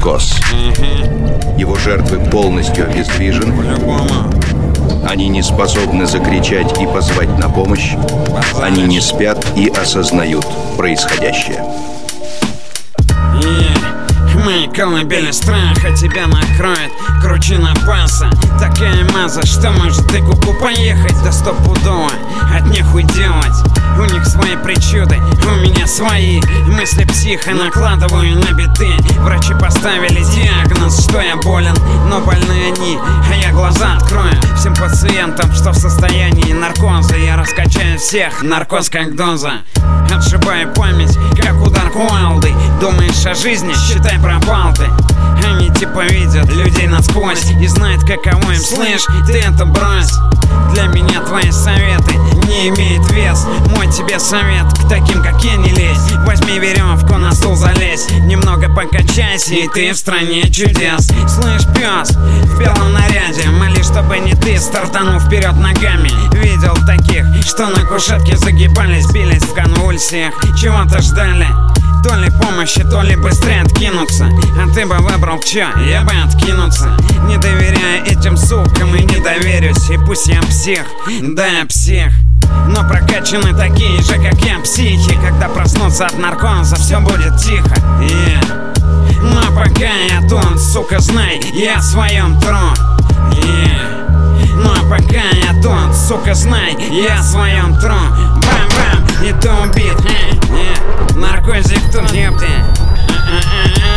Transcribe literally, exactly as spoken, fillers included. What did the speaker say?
наркоз. Его жертвы полностью обездвижены. Они не способны закричать и позвать на помощь. Они не спят и осознают происходящее. Мои колыбели страха тебя накроет кручина паса. Такая маза, что может и куку поехать. Да стопудово от них уделать. У них свои причуды, у меня свои. Мысли психа накладываю на биты. Врачи поставили диагноз, что я болен, но больны они, а я глаза открою всем пациентам, что в состоянии наркоза. Я раскачаю всех, наркоз как доза. Отшибаю память, как удар кувалдой. Думаешь о жизни, считай пропал ты. Они типа видят людей насквозь и знают, каково им. Слышь, ты это брось. Для меня твои советы не имеют вес. Мой тебе совет, к таким как я не лезь. Возьми веревку, на стул залезь. Немного покачайся, и ты в стране чудес. Слышь, пес, в белом наряде, моли, чтобы не ты стартанул вперед ногами. Видел таких, что на кушетке загибались, бились в конвульсиях. Чего-то ждали, то ли помощи, то ли быстрее откинуться. А ты бы выбрал чё? Я бы откинуться. Не доверяя этим сукам и не доверюсь. И пусть я псих, да я псих, но прокачаны такие же, как я, психи. Когда проснутся от наркоза, все будет тихо. Yeah. Но пока я тут, сука, знай, я в своем тру. Yeah. Но пока я тут, сука, знай, я в своем тру. Бам-бам, и ты убит. Yeah. Наркозик тут, ёпты.